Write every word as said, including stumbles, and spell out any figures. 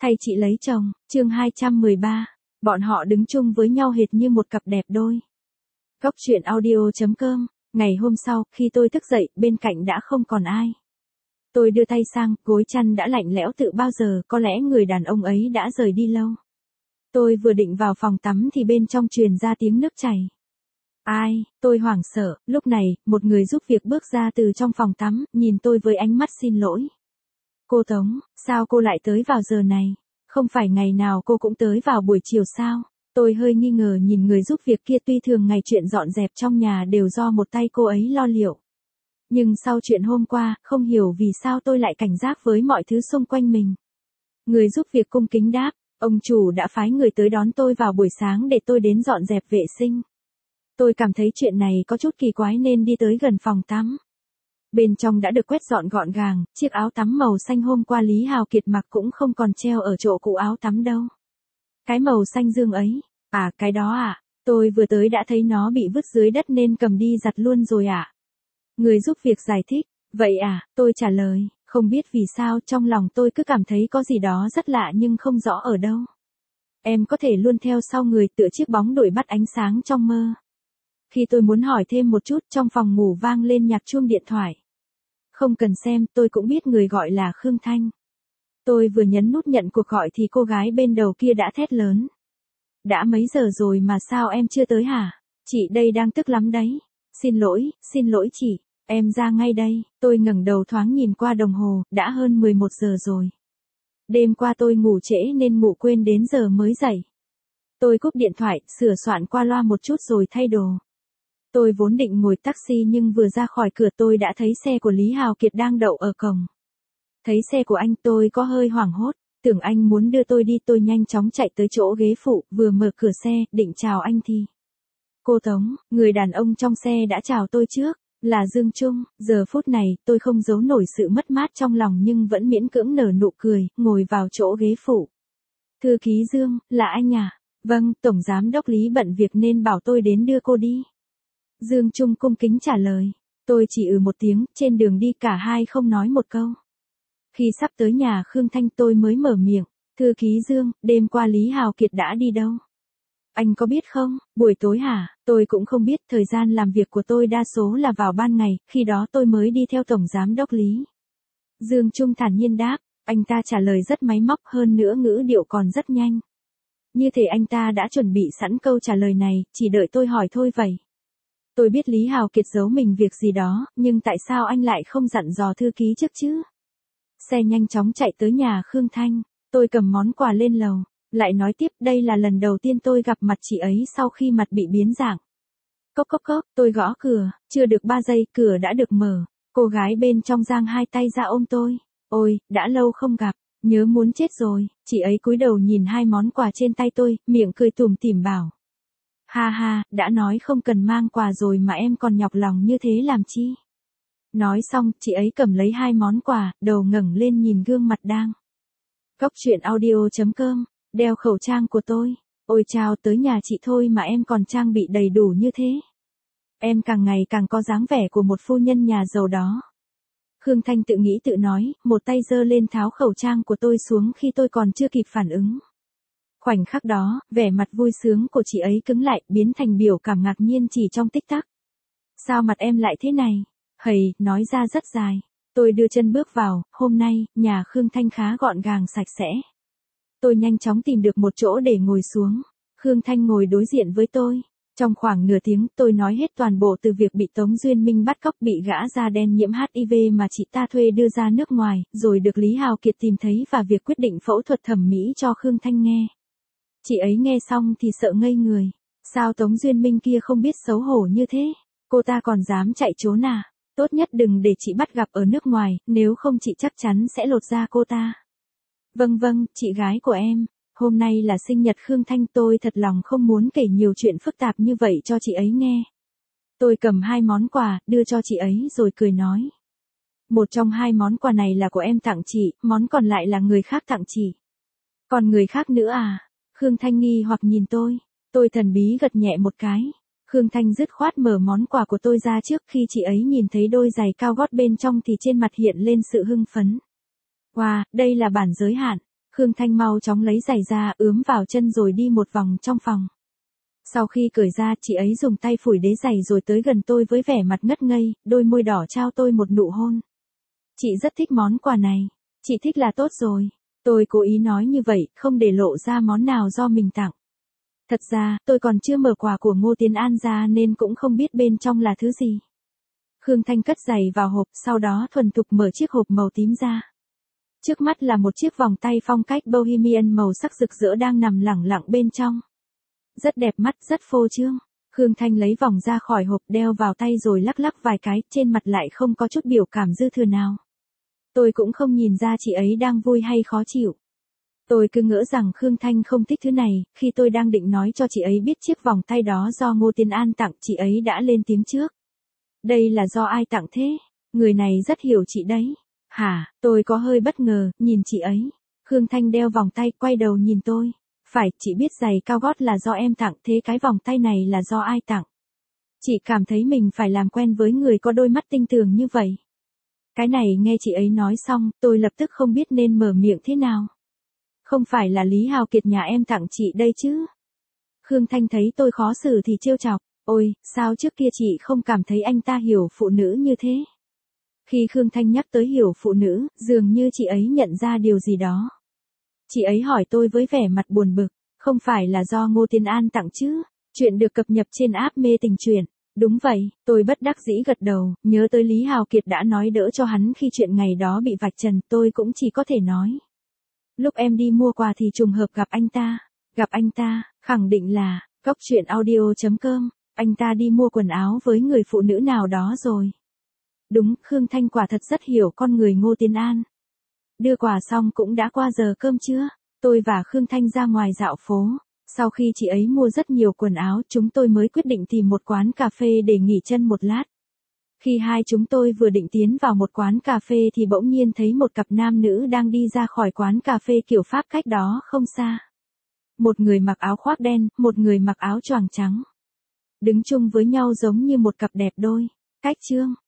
Thay chị lấy chồng, chương hai trăm mười ba. Bọn họ đứng chung với nhau hệt như một cặp đẹp đôi. Góc truyện audio chấm com. Ngày hôm sau, khi tôi thức dậy, bên cạnh đã không còn ai. Tôi đưa tay sang, gối chăn đã lạnh lẽo từ bao giờ, có lẽ người đàn ông ấy đã rời đi lâu. Tôi vừa định vào phòng tắm thì bên trong truyền ra tiếng nước chảy. Ai, tôi hoảng sợ, lúc này, một người giúp việc bước ra từ trong phòng tắm, nhìn tôi với ánh mắt xin lỗi. Cô Tống, sao cô lại tới vào giờ này? Không phải ngày nào cô cũng tới vào buổi chiều sao? Tôi hơi nghi ngờ nhìn người giúp việc kia, tuy thường ngày chuyện dọn dẹp trong nhà đều do một tay cô ấy lo liệu. Nhưng sau chuyện hôm qua, không hiểu vì sao tôi lại cảnh giác với mọi thứ xung quanh mình. Người giúp việc cung kính đáp, ông chủ đã phái người tới đón tôi vào buổi sáng để tôi đến dọn dẹp vệ sinh. Tôi cảm thấy chuyện này có chút kỳ quái nên đi tới gần phòng tắm. Bên trong đã được quét dọn gọn gàng, chiếc áo tắm màu xanh hôm qua Lý Hào Kiệt mặc cũng không còn treo ở chỗ cũ áo tắm đâu. Cái màu xanh dương ấy, à cái đó à, tôi vừa tới đã thấy nó bị vứt dưới đất nên cầm đi giặt luôn rồi à. Người giúp việc giải thích, vậy à, tôi trả lời, không biết vì sao trong lòng tôi cứ cảm thấy có gì đó rất lạ nhưng không rõ ở đâu. Em có thể luôn theo sau người tựa chiếc bóng đuổi bắt ánh sáng trong mơ. Khi tôi muốn hỏi thêm một chút, trong phòng ngủ vang lên nhạc chuông điện thoại. Không cần xem, tôi cũng biết người gọi là Khương Thanh. Tôi vừa nhấn nút nhận cuộc gọi thì cô gái bên đầu kia đã thét lớn. Đã mấy giờ rồi mà sao em chưa tới hả? Chị đây đang tức lắm đấy. Xin lỗi, xin lỗi chị, em ra ngay đây. Tôi ngẩng đầu thoáng nhìn qua đồng hồ, đã hơn mười một giờ rồi. Đêm qua tôi ngủ trễ nên ngủ quên đến giờ mới dậy. Tôi cúp điện thoại, sửa soạn qua loa một chút rồi thay đồ. Tôi vốn định ngồi taxi nhưng vừa ra khỏi cửa tôi đã thấy xe của Lý Hào Kiệt đang đậu ở cổng. Thấy xe của anh tôi có hơi hoảng hốt, tưởng anh muốn đưa tôi đi, tôi nhanh chóng chạy tới chỗ ghế phụ, vừa mở cửa xe, định chào anh thì. Cô Tống, người đàn ông trong xe đã chào tôi trước, là Dương Trung, giờ phút này tôi không giấu nổi sự mất mát trong lòng nhưng vẫn miễn cưỡng nở nụ cười, ngồi vào chỗ ghế phụ. Thư ký Dương, là anh à? Vâng, Tổng Giám đốc Lý bận việc nên bảo tôi đến đưa cô đi. Dương Trung cung kính trả lời. Tôi chỉ ừ một tiếng, trên đường đi cả hai không nói một câu. Khi sắp tới nhà Khương Thanh tôi mới mở miệng. Thư ký Dương, đêm qua Lý Hào Kiệt đã đi đâu? Anh có biết không, buổi tối hả? Tôi cũng không biết, thời gian làm việc của tôi đa số là vào ban ngày, khi đó tôi mới đi theo Tổng Giám đốc Lý. Dương Trung thản nhiên đáp, anh ta trả lời rất máy móc, hơn nữa ngữ điệu còn rất nhanh. Như thể anh ta đã chuẩn bị sẵn câu trả lời này, chỉ đợi tôi hỏi thôi vậy. Tôi biết Lý Hào Kiệt giấu mình việc gì đó, nhưng tại sao anh lại không dặn dò thư ký trước chứ? Xe nhanh chóng chạy tới nhà Khương Thanh, tôi cầm món quà lên lầu, lại nói tiếp đây là lần đầu tiên tôi gặp mặt chị ấy sau khi mặt bị biến dạng. Cốc cốc cốc, tôi gõ cửa, chưa được ba giây cửa đã được mở, cô gái bên trong giang hai tay ra ôm tôi, ôi, đã lâu không gặp, nhớ muốn chết rồi, chị ấy cúi đầu nhìn hai món quà trên tay tôi, miệng cười tủm tỉm bảo. Ha ha, đã nói không cần mang quà rồi mà em còn nhọc lòng như thế làm chi? Nói xong, chị ấy cầm lấy hai món quà, đầu ngẩng lên nhìn gương mặt đang. Góc truyện audio chấm com, đeo khẩu trang của tôi. Ôi chào, tới nhà chị thôi mà em còn trang bị đầy đủ như thế. Em càng ngày càng có dáng vẻ của một phu nhân nhà giàu đó. Khương Thanh tự nghĩ tự nói, một tay giơ lên tháo khẩu trang của tôi xuống khi tôi còn chưa kịp phản ứng. Khoảnh khắc đó, vẻ mặt vui sướng của chị ấy cứng lại, biến thành biểu cảm ngạc nhiên chỉ trong tích tắc. Sao mặt em lại thế này? Hầy, nói ra rất dài. Tôi đưa chân bước vào, hôm nay, nhà Khương Thanh khá gọn gàng sạch sẽ. Tôi nhanh chóng tìm được một chỗ để ngồi xuống. Khương Thanh ngồi đối diện với tôi. Trong khoảng nửa tiếng, tôi nói hết toàn bộ từ việc bị Tống Duyên Minh bắt cóc, bị gã da đen nhiễm hát i vê mà chị ta thuê đưa ra nước ngoài, rồi được Lý Hào Kiệt tìm thấy và việc quyết định phẫu thuật thẩm mỹ cho Khương Thanh nghe. Chị ấy nghe xong thì sợ ngây người. Sao Tống Duyên Minh kia không biết xấu hổ như thế? Cô ta còn dám chạy trốn à? Tốt nhất đừng để chị bắt gặp ở nước ngoài, nếu không chị chắc chắn sẽ lột da cô ta. Vâng vâng, chị gái của em. Hôm nay là sinh nhật Khương Thanh, tôi thật lòng không muốn kể nhiều chuyện phức tạp như vậy cho chị ấy nghe. Tôi cầm hai món quà, đưa cho chị ấy rồi cười nói. Một trong hai món quà này là của em tặng chị, món còn lại là người khác tặng chị. Còn người khác nữa à? Khương Thanh nghi hoặc nhìn tôi. Tôi thần bí gật nhẹ một cái. Khương Thanh dứt khoát mở món quà của tôi ra trước, khi chị ấy nhìn thấy đôi giày cao gót bên trong thì trên mặt hiện lên sự hưng phấn. Wow, đây là bản giới hạn. Khương Thanh mau chóng lấy giày ra, ướm vào chân rồi đi một vòng trong phòng. Sau khi cởi ra, chị ấy dùng tay phủi đế giày rồi tới gần tôi với vẻ mặt ngất ngây, đôi môi đỏ trao tôi một nụ hôn. Chị rất thích món quà này. Chị thích là tốt rồi. Tôi cố ý nói như vậy, không để lộ ra món nào do mình tặng. Thật ra, tôi còn chưa mở quà của Ngô Tiến An ra nên cũng không biết bên trong là thứ gì. Khương Thanh cất giày vào hộp, sau đó thuần thục mở chiếc hộp màu tím ra. Trước mắt là một chiếc vòng tay phong cách bohemian màu sắc rực rỡ đang nằm lẳng lặng bên trong. Rất đẹp mắt, rất phô trương. Khương Thanh lấy vòng ra khỏi hộp, đeo vào tay rồi lắc lắc vài cái, trên mặt lại không có chút biểu cảm dư thừa nào. Tôi cũng không nhìn ra chị ấy đang vui hay khó chịu. Tôi cứ ngỡ rằng Khương Thanh không thích thứ này, khi tôi đang định nói cho chị ấy biết chiếc vòng tay đó do Ngô Tiến An tặng, chị ấy đã lên tiếng trước. Đây là do ai tặng thế? Người này rất hiểu chị đấy. Hả, tôi có hơi bất ngờ, nhìn chị ấy. Khương Thanh đeo vòng tay, quay đầu nhìn tôi. Phải, chị biết giày cao gót là do em tặng, thế cái vòng tay này là do ai tặng? Chị cảm thấy mình phải làm quen với người có đôi mắt tinh tường như vậy. Cái này nghe chị ấy nói xong, tôi lập tức không biết nên mở miệng thế nào. Không phải là Lý Hào Kiệt nhà em tặng chị đây chứ? Khương Thanh thấy tôi khó xử thì trêu chọc. Ôi, sao trước kia chị không cảm thấy anh ta hiểu phụ nữ như thế? Khi Khương Thanh nhắc tới hiểu phụ nữ, dường như chị ấy nhận ra điều gì đó. Chị ấy hỏi tôi với vẻ mặt buồn bực, không phải là do Ngô Tiến An tặng chứ? Chuyện được cập nhật trên app Mê Tình Truyện. Đúng vậy, tôi bất đắc dĩ gật đầu, nhớ tới Lý Hào Kiệt đã nói đỡ cho hắn khi chuyện ngày đó bị vạch trần, tôi cũng chỉ có thể nói. Lúc em đi mua quà thì trùng hợp gặp anh ta. Gặp anh ta, khẳng định là, góc truyện audio chấm com, anh ta đi mua quần áo với người phụ nữ nào đó rồi. Đúng, Khương Thanh quả thật rất hiểu con người Ngô Tiến An. Đưa quà xong cũng đã qua giờ cơm trưa, tôi và Khương Thanh ra ngoài dạo phố. Sau khi chị ấy mua rất nhiều quần áo, chúng tôi mới quyết định tìm một quán cà phê để nghỉ chân một lát. Khi hai chúng tôi vừa định tiến vào một quán cà phê thì bỗng nhiên thấy một cặp nam nữ đang đi ra khỏi quán cà phê kiểu Pháp cách đó không xa. Một người mặc áo khoác đen, một người mặc áo choàng trắng. Đứng chung với nhau giống như một cặp đẹp đôi. Cách chương